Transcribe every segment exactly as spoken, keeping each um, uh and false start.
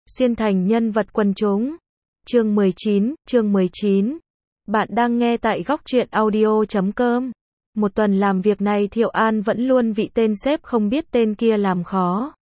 Xuyên thành nhân vật quần chúng. Chương mười chín, chương mười chín. Bạn đang nghe tại góc truyện audio chấm com. Một tuần làm việc này Thiệu An vẫn luôn vị tên sếp không biết tên kia làm khó.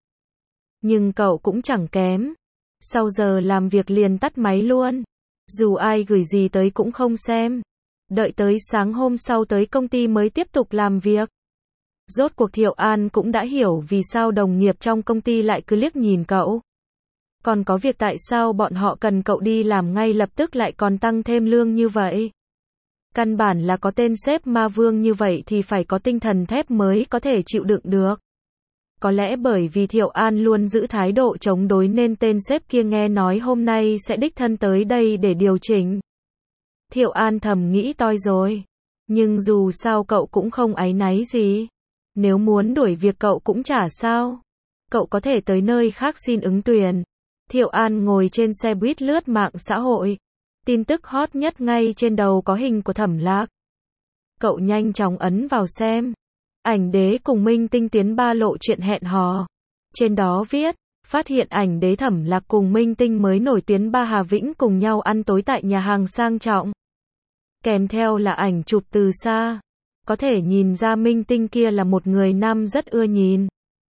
Nhưng cậu cũng chẳng kém. Sau giờ làm việc liền tắt máy luôn. Dù ai gửi gì tới cũng không xem. Đợi tới sáng hôm sau tới công ty mới tiếp tục làm việc. Rốt cuộc Thiệu An cũng đã hiểu vì sao đồng nghiệp trong công ty lại cứ liếc nhìn cậu. Còn có việc tại sao bọn họ cần cậu đi làm ngay lập tức lại còn tăng thêm lương như vậy. Căn bản là có tên sếp ma vương như vậy thì phải có tinh thần thép mới có thể chịu đựng được. Có lẽ bởi vì Thiệu An luôn giữ thái độ chống đối nên tên sếp kia nghe nói hôm nay sẽ đích thân tới đây để điều chỉnh. Thiệu An thầm nghĩ toi rồi. Nhưng dù sao cậu cũng không áy náy gì. Nếu muốn đuổi việc cậu cũng chả sao. Cậu có thể tới nơi khác xin ứng tuyển. Thiệu An ngồi trên xe buýt lướt mạng xã hội. Tin tức hot nhất ngay trên đầu có hình của Thẩm Lạc. Cậu nhanh chóng ấn vào xem. Ảnh đế cùng Minh Tinh tuyến ba lộ chuyện hẹn hò. Trên đó viết, phát hiện ảnh đế Thẩm Lạc cùng Minh Tinh mới nổi tuyến ba Hà Vĩnh cùng nhau ăn tối tại nhà hàng sang trọng. Kèm theo là ảnh chụp từ xa. Có thể nhìn ra Minh Tinh kia là một người nam rất ưa nhìn.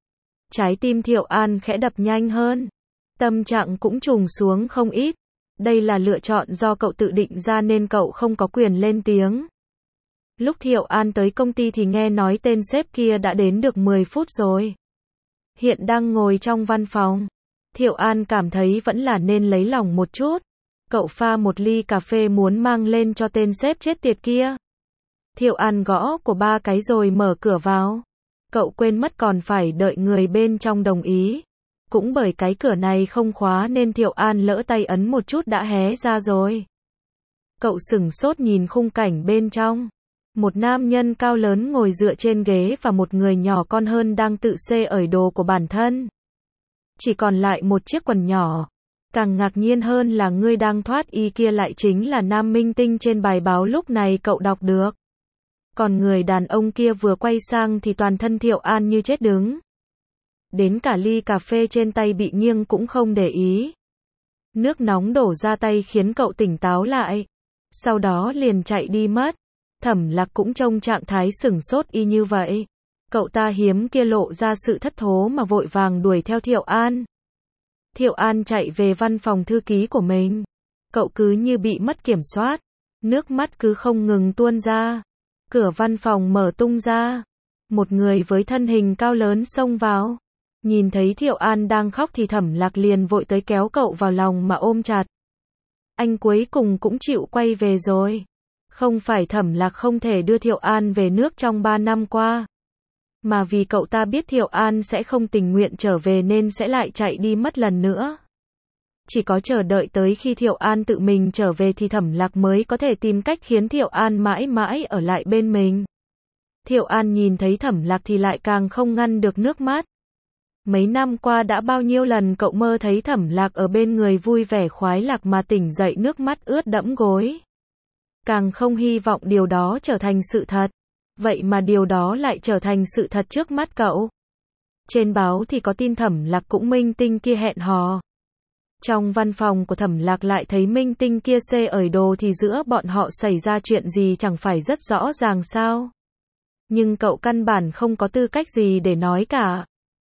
Trái tim Thiệu An khẽ đập nhanh hơn. Tâm trạng cũng trùng xuống không ít. Đây là lựa chọn do cậu tự định ra nên cậu không có quyền lên tiếng. Lúc Thiệu An tới công ty thì nghe nói tên sếp kia đã đến được mười phút rồi. Hiện đang ngồi trong văn phòng. Thiệu An cảm thấy vẫn là nên lấy lòng một chút. Cậu pha một ly cà phê muốn mang lên cho tên sếp chết tiệt kia. Thiệu An gõ của ba cái rồi mở cửa vào. Cậu quên mất còn phải đợi người bên trong đồng ý. Cũng bởi cái cửa này không khóa nên Thiệu An lỡ tay ấn một chút đã hé ra rồi. Cậu sửng sốt nhìn khung cảnh bên trong. Một nam nhân cao lớn ngồi dựa trên ghế và một người nhỏ con hơn đang tự xê ởi đồ của bản thân. Chỉ còn lại một chiếc quần nhỏ. Càng ngạc nhiên hơn là người đang thoát y kia lại chính là nam minh tinh trên bài báo lúc này cậu đọc được. Còn người đàn ông kia vừa quay sang thì toàn thân Thiệu An như chết đứng. Đến cả ly cà phê trên tay bị nghiêng cũng không để ý. Nước nóng đổ ra tay khiến cậu tỉnh táo lại. Sau đó liền chạy đi mất. Thẩm Lạc cũng trông trạng thái sửng sốt y như vậy. Cậu ta hiếm kia lộ ra sự thất thố mà vội vàng đuổi theo Thiệu An. Thiệu An chạy về văn phòng thư ký của mình. Cậu cứ như bị mất kiểm soát. Nước mắt cứ không ngừng tuôn ra. Cửa văn phòng mở tung ra. Một người với thân hình cao lớn xông vào. Nhìn thấy Thiệu An đang khóc thì Thẩm Lạc liền vội tới kéo cậu vào lòng mà ôm chặt. Anh cuối cùng cũng chịu quay về rồi. Không phải Thẩm Lạc không thể đưa Thiệu An về nước trong ba năm qua. Mà vì cậu ta biết Thiệu An sẽ không tình nguyện trở về nên sẽ lại chạy đi mất lần nữa. Chỉ có chờ đợi tới khi Thiệu An tự mình trở về thì Thẩm Lạc mới có thể tìm cách khiến Thiệu An mãi mãi ở lại bên mình. Thiệu An nhìn thấy Thẩm Lạc thì lại càng không ngăn được nước mắt. Mấy năm qua đã bao nhiêu lần cậu mơ thấy Thẩm Lạc ở bên người vui vẻ khoái lạc mà tỉnh dậy nước mắt ướt đẫm gối. Càng không hy vọng điều đó trở thành sự thật. Vậy mà điều đó lại trở thành sự thật trước mắt cậu. Trên báo thì có tin Thẩm Lạc cũng Minh Tinh kia hẹn hò. Trong văn phòng của Thẩm Lạc lại thấy Minh Tinh kia xê ởi đồ thì giữa bọn họ xảy ra chuyện gì chẳng phải rất rõ ràng sao. Nhưng cậu căn bản không có tư cách gì để nói cả.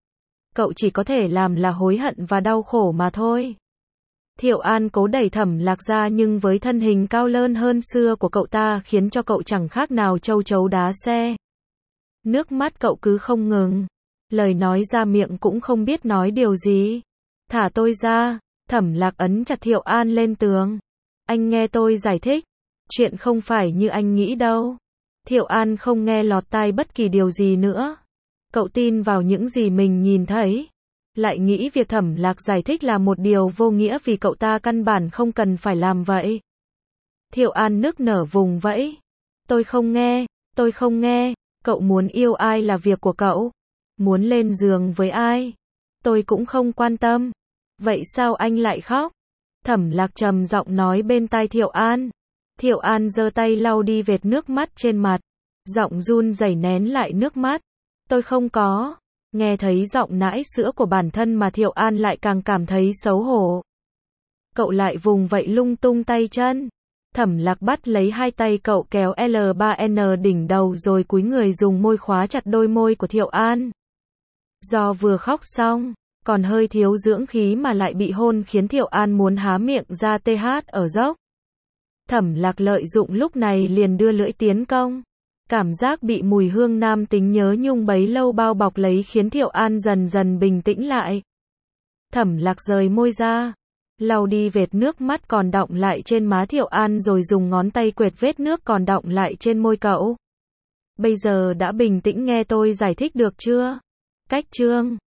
Cậu chỉ có thể làm là hối hận và đau khổ mà thôi. Thiệu An cố đẩy Thẩm Lạc ra nhưng với thân hình cao lớn hơn xưa của cậu ta khiến cho cậu chẳng khác nào châu chấu đá xe. Nước mắt cậu cứ không ngừng. Lời nói ra miệng cũng không biết nói điều gì. Thả tôi ra. Thẩm Lạc ấn chặt Thiệu An lên tường. Anh nghe tôi giải thích. Chuyện không phải như anh nghĩ đâu. Thiệu An không nghe lọt tai bất kỳ điều gì nữa. Cậu tin vào những gì mình nhìn thấy. Lại nghĩ việc Thẩm Lạc giải thích là một điều vô nghĩa vì cậu ta căn bản không cần phải làm vậy. Thiệu An nức nở vùng vẫy. Tôi không nghe, tôi không nghe. Cậu muốn yêu ai là việc của cậu. Muốn lên giường với ai. Tôi cũng không quan tâm. Vậy sao anh lại khóc? Thẩm Lạc trầm giọng nói bên tai Thiệu An. Thiệu An giơ tay lau đi vệt nước mắt trên mặt. Giọng run rẩy nén lại nước mắt. Tôi không có. Nghe thấy giọng nãi sữa của bản thân mà Thiệu An lại càng cảm thấy xấu hổ. Cậu lại vùng vẫy lung tung tay chân. Thẩm Lạc bắt lấy hai tay cậu kéo L ba N đỉnh đầu rồi cúi người dùng môi khóa chặt đôi môi của Thiệu An. Do vừa khóc xong, còn hơi thiếu dưỡng khí mà lại bị hôn khiến Thiệu An muốn há miệng ra th ở dốc. Thẩm Lạc lợi dụng lúc này liền đưa lưỡi tiến công. Cảm giác bị mùi hương nam tính nhớ nhung bấy lâu bao bọc lấy khiến Thiệu An dần dần bình tĩnh lại. Thẩm Lạc rời môi ra, lau đi vệt nước mắt còn đọng lại trên má Thiệu An rồi dùng ngón tay quệt vết nước còn đọng lại trên môi cậu. Bây giờ đã bình tĩnh nghe tôi giải thích được chưa? Cách chương